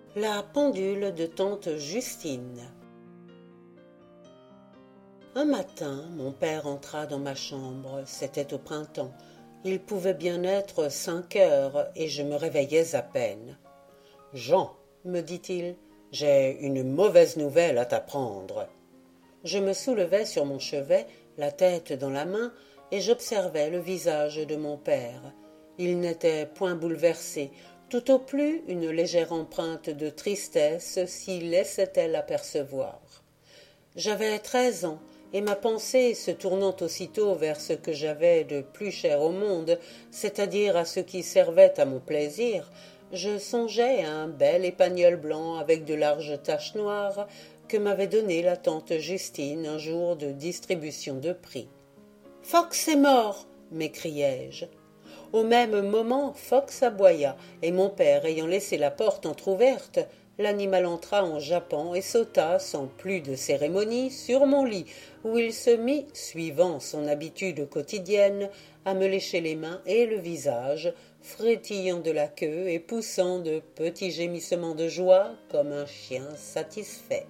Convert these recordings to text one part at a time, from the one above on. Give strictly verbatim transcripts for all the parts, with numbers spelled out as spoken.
La pendule de tante Justine. Un matin, mon père entra dans ma chambre. C'était au printemps. Il pouvait bien être cinq heures et je me réveillais à peine. « Jean, me dit-il, j'ai une mauvaise nouvelle à t'apprendre. » Je me soulevai sur mon chevet, la tête dans la main, et j'observai le visage de mon père. Il n'était point bouleversé, tout au plus une légère empreinte de tristesse s'y laissait-elle apercevoir. J'avais treize ans, et ma pensée, se tournant aussitôt vers ce que j'avais de plus cher au monde, c'est-à-dire à ce qui servait à mon plaisir, je songeais à un bel épagnol blanc avec de larges taches noires que m'avait donné la tante Justine un jour de distribution de prix. « Fox est mort !» m'écriai-je. Au même moment, Fox aboya, et mon père ayant laissé la porte entr'ouverte, l'animal entra en jappant et sauta, sans plus de cérémonie, sur mon lit, où il se mit, suivant son habitude quotidienne, à me lécher les mains et le visage, frétillant de la queue et poussant de petits gémissements de joie comme un chien satisfait.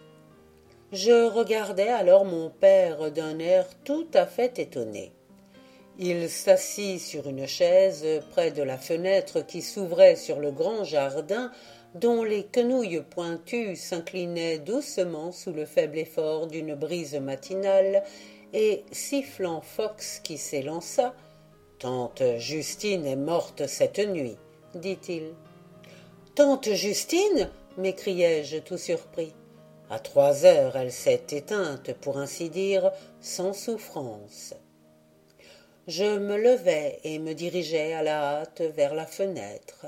Je regardais alors mon père d'un air tout à fait étonné. Il s'assit sur une chaise près de la fenêtre qui s'ouvrait sur le grand jardin dont les quenouilles pointues s'inclinaient doucement sous le faible effort d'une brise matinale et, sifflant Fox qui s'élança, « Tante Justine est morte cette nuit, dit-il. »« Tante Justine » m'écriai-je tout surpris. À trois heures, elle s'est éteinte, pour ainsi dire, sans souffrance. Je me levai et me dirigeai à la hâte vers la fenêtre.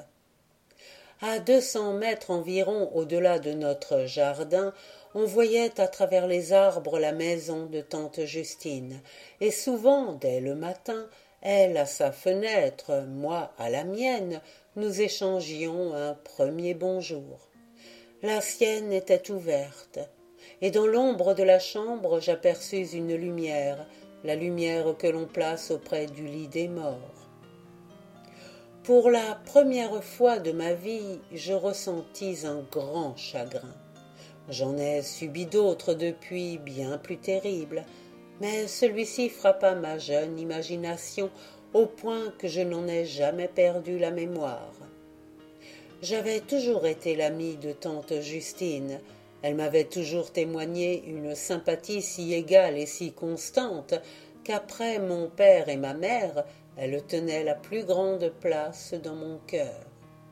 À deux cents mètres environ au-delà de notre jardin, on voyait à travers les arbres la maison de tante Justine, et souvent, dès le matin, elle à sa fenêtre, moi à la mienne, nous échangions un premier bonjour. La sienne était ouverte, et dans l'ombre de la chambre j'aperçus une lumière, la lumière que l'on place auprès du lit des morts. Pour la première fois de ma vie, je ressentis un grand chagrin. J'en ai subi d'autres depuis, bien plus terribles, mais celui-ci frappa ma jeune imagination au point que je n'en ai jamais perdu la mémoire. J'avais toujours été l'amie de tante Justine. Elle m'avait toujours témoigné une sympathie si égale et si constante qu'après mon père et ma mère, elle tenait la plus grande place dans mon cœur.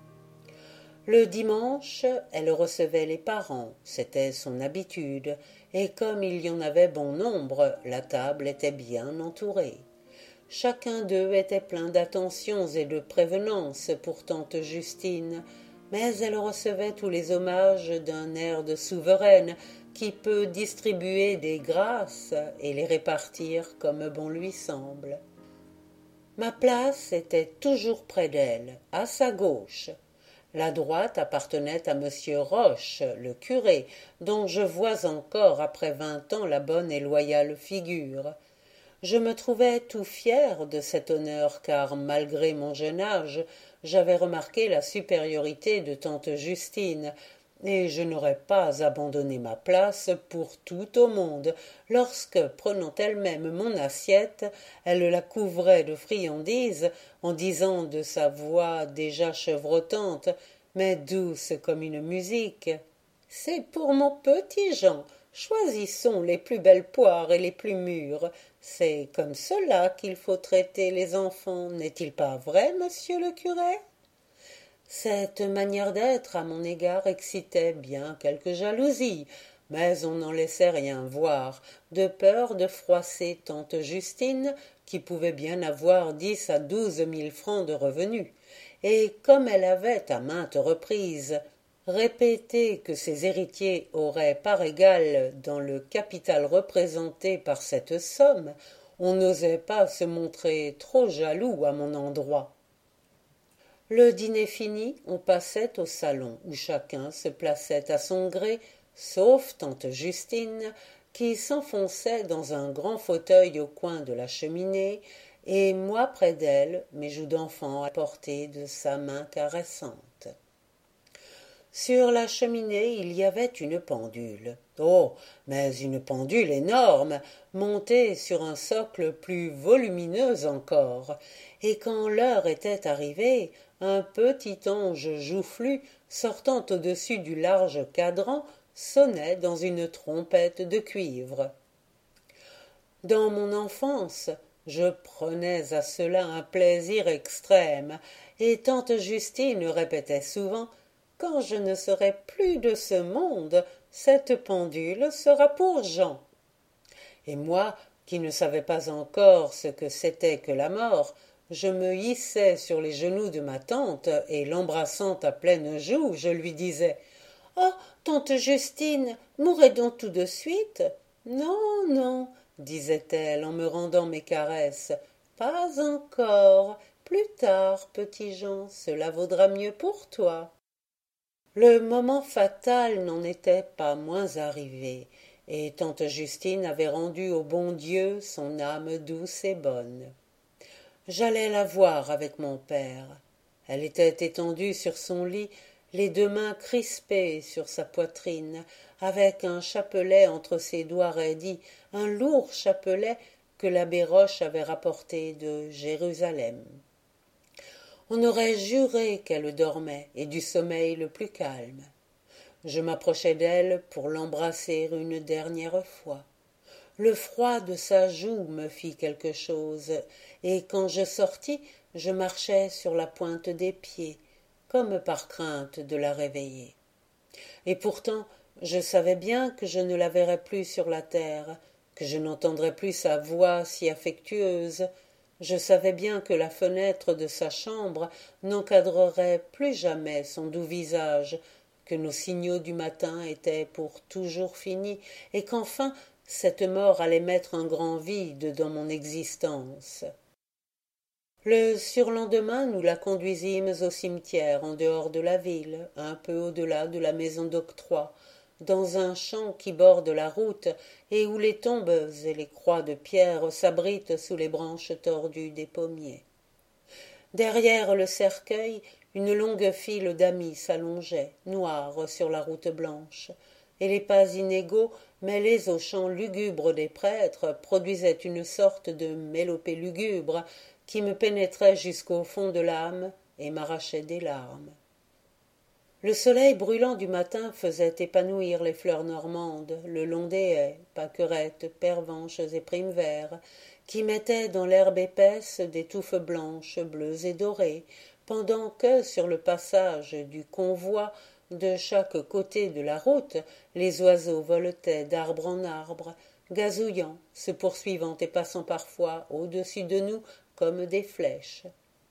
Le dimanche, elle recevait les parents, c'était son habitude, et comme il y en avait bon nombre, la table était bien entourée. Chacun d'eux était plein d'attentions et de prévenances pour tante Justine, mais elle recevait tous les hommages d'un air de souveraine qui peut distribuer des grâces et les répartir comme bon lui semble. Ma place était toujours près d'elle, à sa gauche. La droite appartenait à monsieur Roche, le curé, dont je vois encore après vingt ans la bonne et loyale figure. Je me trouvais tout fier de cet honneur car, malgré mon jeune âge, j'avais remarqué la supériorité de tante Justine, et je n'aurais pas abandonné ma place pour tout au monde lorsque, prenant elle-même mon assiette, elle la couvrait de friandises en disant de sa voix déjà chevrotante, mais douce comme une musique, « C'est pour mon petit Jean, choisissons les plus belles poires et les plus mûres. C'est comme cela qu'il faut traiter les enfants, n'est-il pas vrai, monsieur le curé ?» Cette manière d'être à mon égard excitait bien quelque jalousie, mais on n'en laissait rien voir, de peur de froisser tante Justine, qui pouvait bien avoir dix à douze mille francs de revenus, et comme elle avait à maintes reprises répété que ses héritiers auraient part égale dans le capital représenté par cette somme, on n'osait pas se montrer trop jaloux à mon endroit. Le dîner fini, on passait au salon, où chacun se plaçait à son gré, sauf tante Justine, qui s'enfonçait dans un grand fauteuil au coin de la cheminée, et moi près d'elle, mes joues d'enfant à portée de sa main caressante. Sur la cheminée il y avait une pendule. Oh, mais une pendule énorme, montée sur un socle plus volumineux encore, et quand l'heure était arrivée, un petit ange joufflu, sortant au-dessus du large cadran, sonnait dans une trompette de cuivre. Dans mon enfance, je prenais à cela un plaisir extrême, et tante Justine répétait souvent « Quand je ne serai plus de ce monde, cette pendule sera pour Jean. » Et moi, qui ne savais pas encore ce que c'était que la mort, je me hissais sur les genoux de ma tante, et l'embrassant à pleine joue, je lui disais « Oh, tante Justine, mourez donc tout de suite !»« Non, non, disait-elle en me rendant mes caresses, pas encore, plus tard, petit Jean, cela vaudra mieux pour toi. » Le moment fatal n'en était pas moins arrivé, et tante Justine avait rendu au bon Dieu son âme douce et bonne. J'allais la voir avec mon père. Elle était étendue sur son lit, les deux mains crispées sur sa poitrine, avec un chapelet entre ses doigts raidis, un lourd chapelet que l'abbé Roche avait rapporté de Jérusalem. On aurait juré qu'elle dormait, et du sommeil le plus calme. Je m'approchai d'elle pour l'embrasser une dernière fois. Le froid de sa joue me fit quelque chose, et quand je sortis, je marchais sur la pointe des pieds, comme par crainte de la réveiller. Et pourtant, je savais bien que je ne la verrais plus sur la terre, que je n'entendrais plus sa voix si affectueuse. Je savais bien que la fenêtre de sa chambre n'encadrerait plus jamais son doux visage, que nos signaux du matin étaient pour toujours finis, et qu'enfin cette mort allait mettre un grand vide dans mon existence. Le surlendemain, nous la conduisîmes au cimetière en dehors de la ville, un peu au-delà de la maison d'octroi, dans un champ qui borde la route et où les tombes et les croix de pierre s'abritent sous les branches tordues des pommiers. Derrière le cercueil, une longue file d'amis s'allongeait, noire sur la route blanche, et les pas inégaux, mêlés aux chants lugubres des prêtres, produisaient une sorte de mélopée lugubre qui me pénétrait jusqu'au fond de l'âme et m'arrachait des larmes. Le soleil brûlant du matin faisait épanouir les fleurs normandes le long des haies, pâquerettes, pervenches et primes-verts, qui mettaient dans l'herbe épaisse des touffes blanches, bleues et dorées, pendant que, sur le passage du convoi, de chaque côté de la route, les oiseaux voletaient d'arbre en arbre, gazouillant, se poursuivant et passant parfois au-dessus de nous comme des flèches.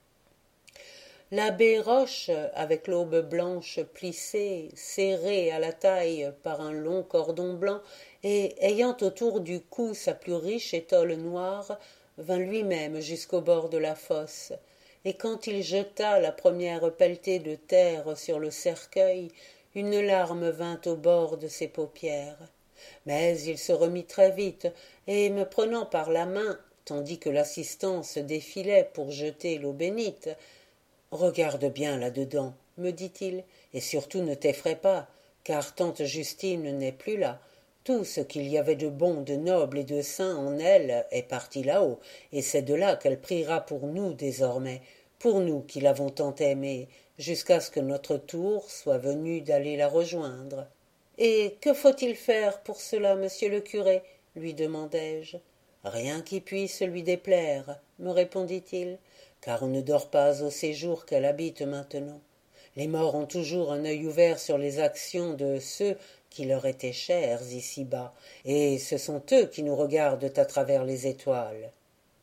L'abbé Roche, avec l'aube blanche plissée, serrée à la taille par un long cordon blanc, et ayant autour du cou sa plus riche étole noire, vint lui-même jusqu'au bord de la fosse, et quand il jeta la première pelletée de terre sur le cercueil, une larme vint au bord de ses paupières. Mais il se remit très vite, et me prenant par la main, tandis que l'assistance défilait pour jeter l'eau bénite, « Regarde bien là-dedans, me dit-il, et surtout ne t'effraie pas, car tante Justine n'est plus là. Tout ce qu'il y avait de bon, de noble et de saint en elle est parti là-haut, et c'est de là qu'elle priera pour nous désormais, pour nous qui l'avons tant aimée, jusqu'à ce que notre tour soit venu d'aller la rejoindre. »« Et que faut-il faire pour cela, monsieur le curé ?» lui demandai-je. « Rien qui puisse lui déplaire, » me répondit-il, car on ne dort pas au séjour qu'elle habite maintenant. Les morts ont toujours un œil ouvert sur les actions de ceux qui leur étaient chers ici-bas, et ce sont eux qui nous regardent à travers les étoiles.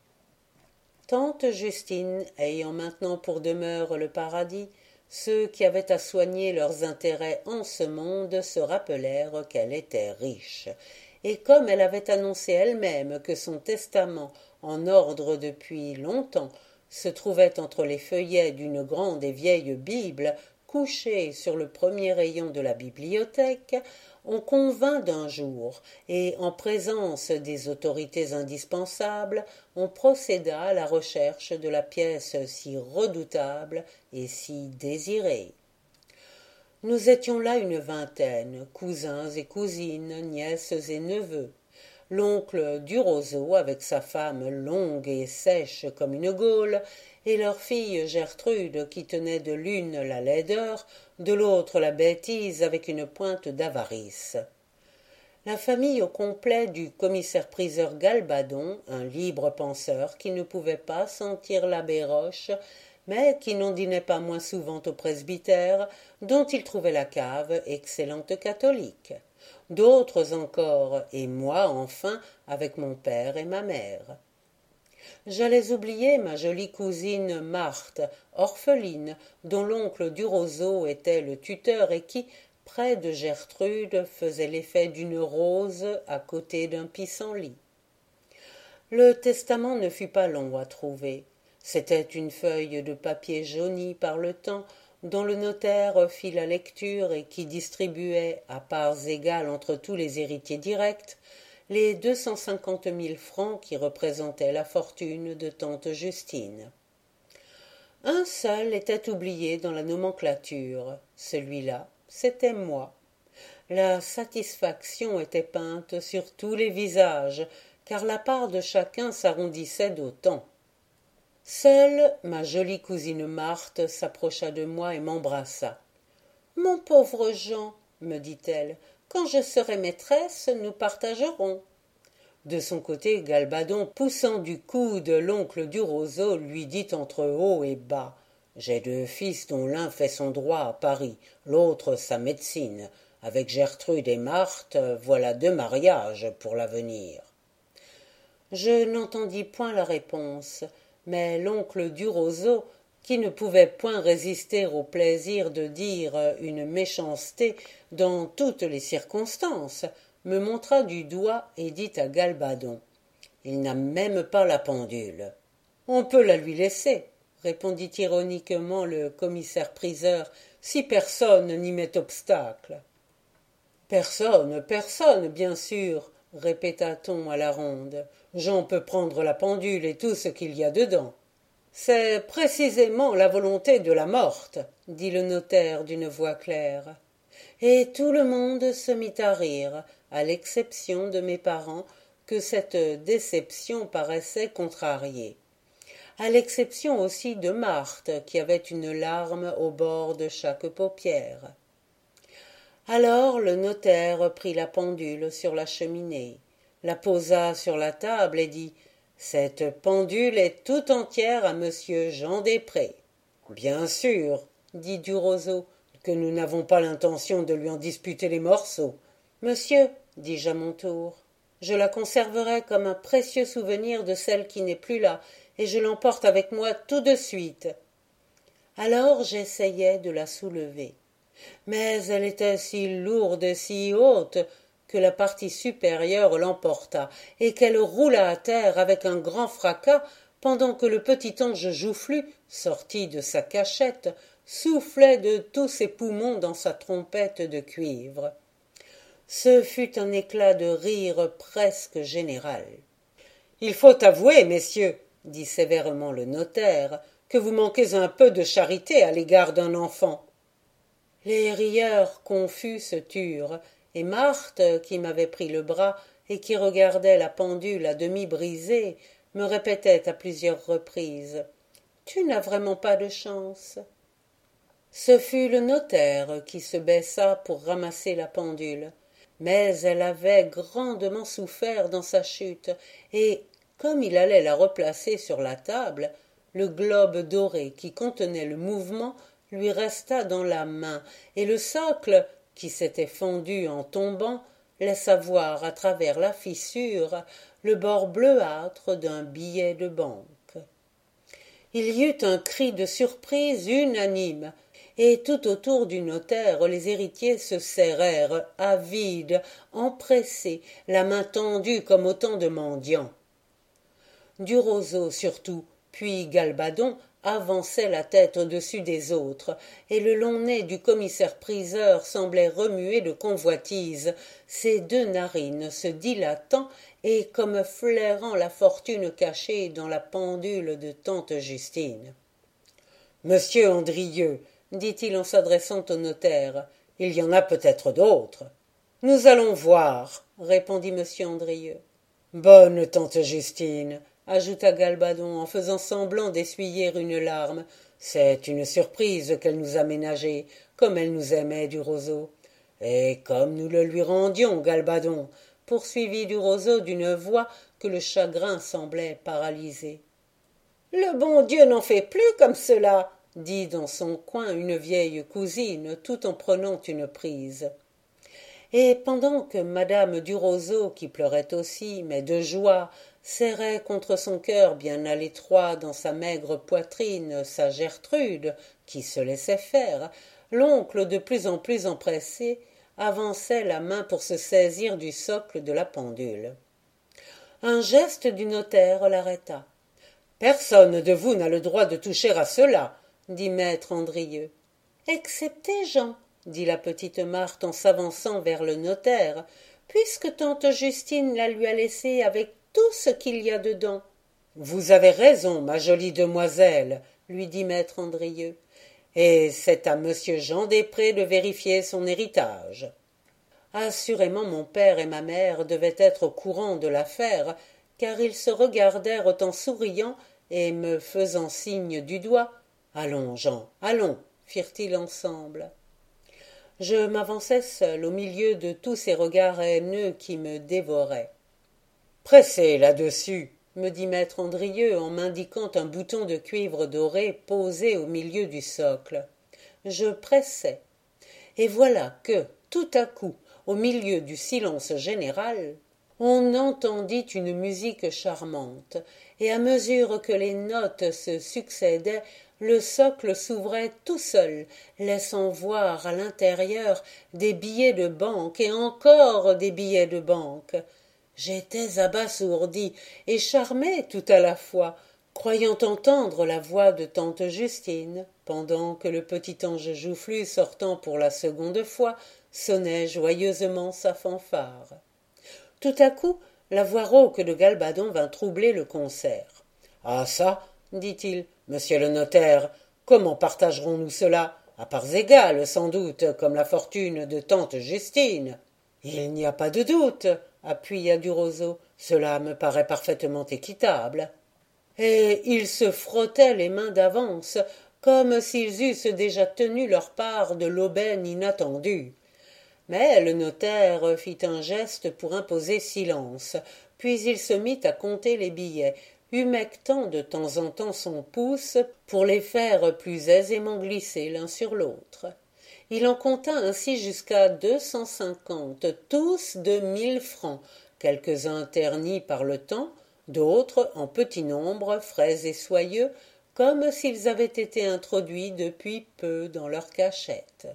Tante Justine ayant maintenant pour demeure le paradis, ceux qui avaient à soigner leurs intérêts en ce monde se rappelèrent qu'elle était riche, et comme elle avait annoncé elle-même que son testament, en ordre depuis longtemps, se trouvait entre les feuillets d'une grande et vieille Bible, couchée sur le premier rayon de la bibliothèque, on convint d'un jour, et en présence des autorités indispensables, on procéda à la recherche de la pièce si redoutable et si désirée. Nous étions là une vingtaine, cousins et cousines, nièces et neveux. L'oncle du roseau, avec sa femme longue et sèche comme une gaule, et leur fille Gertrude, qui tenait de l'une la laideur, de l'autre la bêtise avec une pointe d'avarice. La famille au complet du commissaire-priseur Galbadon, un libre penseur qui ne pouvait pas sentir l'abbé Roche, mais qui n'en dînait pas moins souvent au presbytère, dont il trouvait la cave excellente catholique. D'autres encore, et moi enfin, avec mon père et ma mère. J'allais oublier ma jolie cousine Marthe, orpheline, dont l'oncle du roseau était le tuteur et qui, près de Gertrude, faisait l'effet d'une rose à côté d'un pissenlit. Le testament ne fut pas long à trouver. C'était une feuille de papier jaunie par le temps, dont le notaire fit la lecture et qui distribuait, à parts égales entre tous les héritiers directs, les deux cent cinquante mille francs qui représentaient la fortune de tante Justine. Un seul était oublié dans la nomenclature. Celui-là, c'était moi. La satisfaction était peinte sur tous les visages, car la part de chacun s'arrondissait d'autant. Seule ma jolie cousine Marthe s'approcha de moi et m'embrassa. « Mon pauvre Jean, me dit-elle, quand je serai maîtresse, nous partagerons. » De son côté, Galbadon, poussant du coude l'oncle du roseau, lui dit entre haut et bas. « J'ai deux fils dont l'un fait son droit à Paris, l'autre sa médecine. Avec Gertrude et Marthe, voilà deux mariages pour l'avenir. » Je n'entendis point la réponse, mais l'oncle du roseau, qui ne pouvait point résister au plaisir de dire une méchanceté dans toutes les circonstances, me montra du doigt et dit à Galbadon. « Il n'a même pas la pendule. »« On peut la lui laisser, » répondit ironiquement le commissaire-priseur, « si personne n'y met obstacle. »« Personne, personne, bien sûr, » répéta-t-on à la ronde. « Jean peut prendre la pendule et tout ce qu'il y a dedans. »« C'est précisément la volonté de la morte, » dit le notaire d'une voix claire. Et tout le monde se mit à rire, à l'exception de mes parents, que cette déception paraissait contrarier. À l'exception aussi de Marthe, qui avait une larme au bord de chaque paupière. Alors le notaire prit la pendule sur la cheminée, la posa sur la table et dit « Cette pendule est tout entière à monsieur Jean Després. »« Bien sûr, » dit du roseau, « que nous n'avons pas l'intention de lui en disputer les morceaux. »« Monsieur, » dis-je à mon tour, « je la conserverai comme un précieux souvenir de celle qui n'est plus là, et je l'emporte avec moi tout de suite. » Alors j'essayai de la soulever. Mais elle était si lourde et si haute que la partie supérieure l'emporta et qu'elle roula à terre avec un grand fracas pendant que le petit ange joufflu, sorti de sa cachette, soufflait de tous ses poumons dans sa trompette de cuivre. Ce fut un éclat de rire presque général. « Il faut avouer, messieurs, » dit sévèrement le notaire, « que vous manquez un peu de charité à l'égard d'un enfant. » Les rieurs confus se turent, et Marthe, qui m'avait pris le bras et qui regardait la pendule à demi brisée, me répétait à plusieurs reprises « Tu n'as vraiment pas de chance. » Ce fut le notaire qui se baissa pour ramasser la pendule, mais elle avait grandement souffert dans sa chute, et, comme il allait la replacer sur la table, le globe doré qui contenait le mouvement lui resta dans la main, et le socle, qui s'était fendu en tombant, laissa voir à travers la fissure le bord bleuâtre d'un billet de banque. Il y eut un cri de surprise unanime, et tout autour du notaire les héritiers se serrèrent, avides, empressés, la main tendue comme autant de mendiants. Du roseau surtout, puis Galbadon, avançait la tête au-dessus des autres, et le long nez du commissaire-priseur semblait remuer de convoitise, ses deux narines se dilatant et comme flairant la fortune cachée dans la pendule de tante Justine. « Monsieur Andrieux, dit-il en s'adressant au notaire. Il y en a peut-être d'autres. Nous allons voir, répondit monsieur Andrieux. Bonne tante Justine, ajouta Galbadon en faisant semblant d'essuyer une larme. C'est une surprise qu'elle nous a ménagée, comme elle nous aimait du roseau. Et comme nous le lui rendions, Galbadon, poursuivit du roseau d'une voix que le chagrin semblait paralyser. Le bon Dieu n'en fait plus comme cela, dit dans son coin une vieille cousine, tout en prenant une prise. Et pendant que madame du roseau, qui pleurait aussi, mais de joie, serrait contre son cœur bien à l'étroit dans sa maigre poitrine sa Gertrude, qui se laissait faire, l'oncle, de plus en plus empressé, avançait la main pour se saisir du socle de la pendule. Un geste du notaire l'arrêta. « Personne de vous n'a le droit de toucher à cela, » dit maître Andrieux. « Excepté Jean, » dit la petite Marthe en s'avançant vers le notaire, « puisque tante Justine la lui a laissé avec tout ce qu'il y a dedans. »« Vous avez raison, ma jolie demoiselle, » lui dit maître Andrieux, « et c'est à monsieur Jean Després de vérifier son héritage. » Assurément mon père et ma mère devaient être au courant de l'affaire, car ils se regardèrent en souriant et me faisant signe du doigt. « Allons, Jean, allons, » firent-ils ensemble. Je m'avançai seul au milieu de tous ces regards haineux qui me dévoraient. « Pressez là-dessus, » me dit maître Andrieux en m'indiquant un bouton de cuivre doré posé au milieu du socle. Je pressai, et voilà que, tout à coup, au milieu du silence général, on entendit une musique charmante, et à mesure que les notes se succédaient, le socle s'ouvrait tout seul, laissant voir à l'intérieur des billets de banque et encore des billets de banque. J'étais abasourdi et charmé tout à la fois, croyant entendre la voix de tante Justine, pendant que le petit ange joufflu sortant pour la seconde fois sonnait joyeusement sa fanfare. Tout à coup, la voix rauque de Galbadon vint troubler le concert. « Ah ça, dit-il, monsieur le notaire, comment partagerons-nous cela? À parts égales, sans doute, comme la fortune de tante Justine. » « Il n'y a pas de doute, » appuya du roseau, « cela me paraît parfaitement équitable. » Et ils se frottaient les mains d'avance, comme s'ils eussent déjà tenu leur part de l'aubaine inattendue. Mais le notaire fit un geste pour imposer silence, puis il se mit à compter les billets, humectant de temps en temps son pouce pour les faire plus aisément glisser l'un sur l'autre. Il en compta ainsi jusqu'à deux cent cinquante, tous de mille francs, quelques-uns ternis par le temps, d'autres en petit nombre, frais et soyeux, comme s'ils avaient été introduits depuis peu dans leur cachette.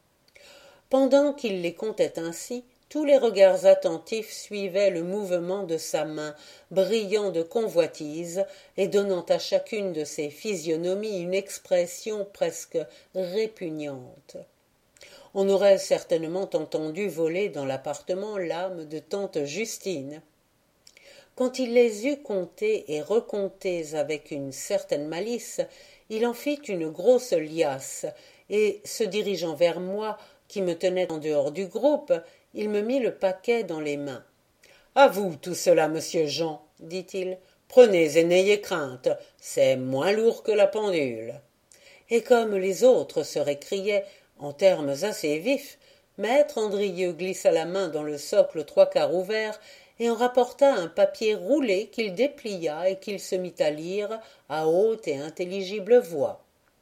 Pendant qu'il les comptait ainsi, tous les regards attentifs suivaient le mouvement de sa main, brillant de convoitise et donnant à chacune de ses physionomies une expression presque répugnante. On aurait certainement entendu voler dans l'appartement l'âme de tante Justine. Quand il les eut comptés et recomptés avec une certaine malice, il en fit une grosse liasse, et, se dirigeant vers moi, qui me tenait en dehors du groupe, il me mit le paquet dans les mains. « À vous tout cela, monsieur Jean, dit-il. Prenez et n'ayez crainte, c'est moins lourd que la pendule. » Et comme les autres se récriaient, en termes assez vifs, maître Andrieux glissa la main dans le socle trois quarts ouvert et en rapporta un papier roulé qu'il déplia et qu'il se mit à lire à haute et intelligible voix.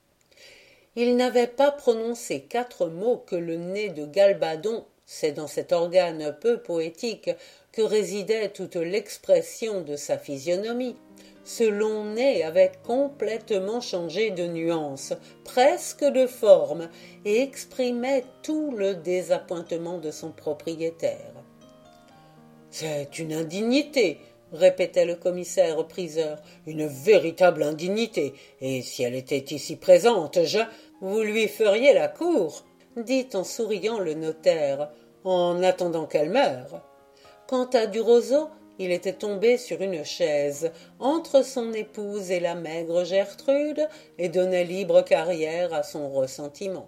Il n'avait pas prononcé quatre mots que le nez de Galbadon, c'est dans cet organe peu poétique que résidait toute l'expression de sa physionomie. Ce long nez avait complètement changé de nuance, presque de forme, et exprimait tout le désappointement de son propriétaire. « C'est une indignité, » répétait le commissaire-priseur, « une véritable indignité, et si elle était ici présente, je... » « Vous lui feriez la cour, » dit en souriant le notaire, « en attendant qu'elle meure. » Quant à du roseau, Il était tombé sur une chaise, entre son épouse et la maigre Gertrude, et donnait libre carrière à son ressentiment.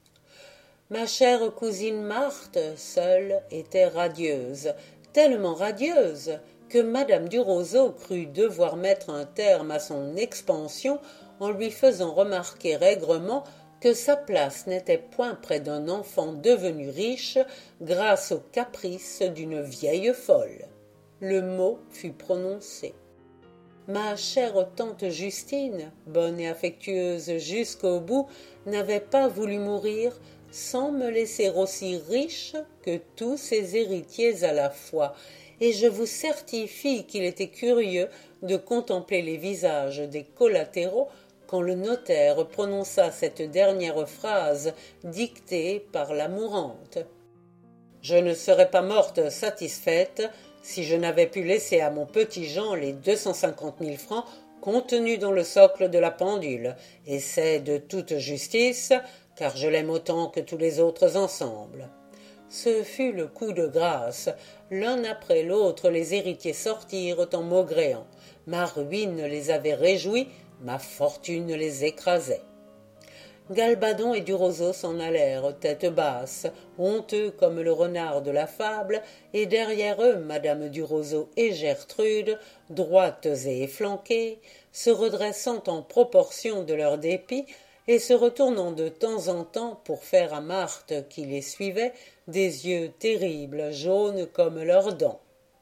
Ma chère cousine Marthe, seule, était radieuse, tellement radieuse que madame du Roseau crut devoir mettre un terme à son expansion en lui faisant remarquer aigrement que sa place n'était point près d'un enfant devenu riche grâce aux caprices d'une vieille folle. Le mot fut prononcé. Ma chère tante Justine, bonne et affectueuse jusqu'au bout, n'avait pas voulu mourir sans me laisser aussi riche que tous ses héritiers à la fois, et je vous certifie qu'il était curieux de contempler les visages des collatéraux quand le notaire prononça cette dernière phrase dictée par la mourante. « Je ne serais pas morte satisfaite si je n'avais pu laisser à mon petit Jean les deux cent cinquante mille francs contenus dans le socle de la pendule, et c'est de toute justice, car je l'aime autant que tous les autres ensemble. » Ce fut le coup de grâce. L'un après l'autre, les héritiers sortirent en maugréant. Ma ruine les avait réjouis, ma fortune les écrasait. Galbadon et Duroseau s'en allèrent, tête basse, honteux comme le renard de la fable, et derrière eux madame Duroseau et Gertrude, droites et efflanquées, se redressant en proportion de leur dépit, et se retournant de temps en temps pour faire à Marthe qui les suivait des yeux terribles, jaunes comme leurs dents.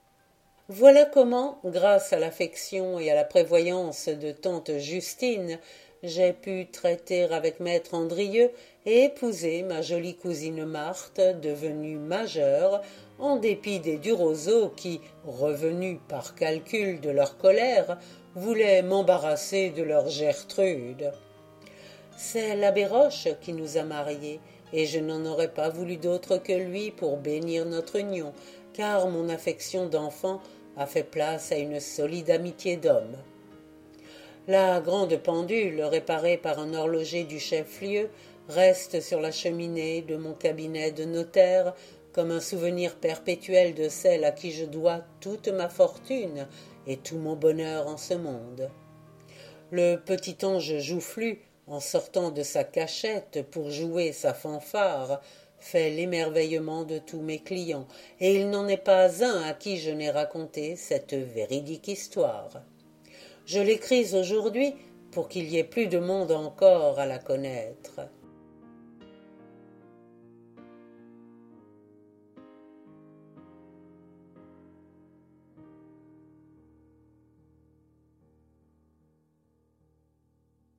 Voilà comment, grâce à l'affection et à la prévoyance de tante Justine, j'ai pu traiter avec maître Andrieux et épouser ma jolie cousine Marthe, devenue majeure, en dépit des Duroseau qui, revenus par calcul de leur colère, voulaient m'embarrasser de leur Gertrude. C'est l'abbé Roche qui nous a mariés, et je n'en aurais pas voulu d'autre que lui pour bénir notre union, car mon affection d'enfant a fait place à une solide amitié d'homme. La grande pendule, réparée par un horloger du chef-lieu, reste sur la cheminée de mon cabinet de notaire comme un souvenir perpétuel de celle à qui je dois toute ma fortune et tout mon bonheur en ce monde. Le petit ange joufflu, en sortant de sa cachette pour jouer sa fanfare, fait l'émerveillement de tous mes clients, et il n'en est pas un à qui je n'ai raconté cette véridique histoire. Je l'écris aujourd'hui pour qu'il y ait plus de monde encore à la connaître.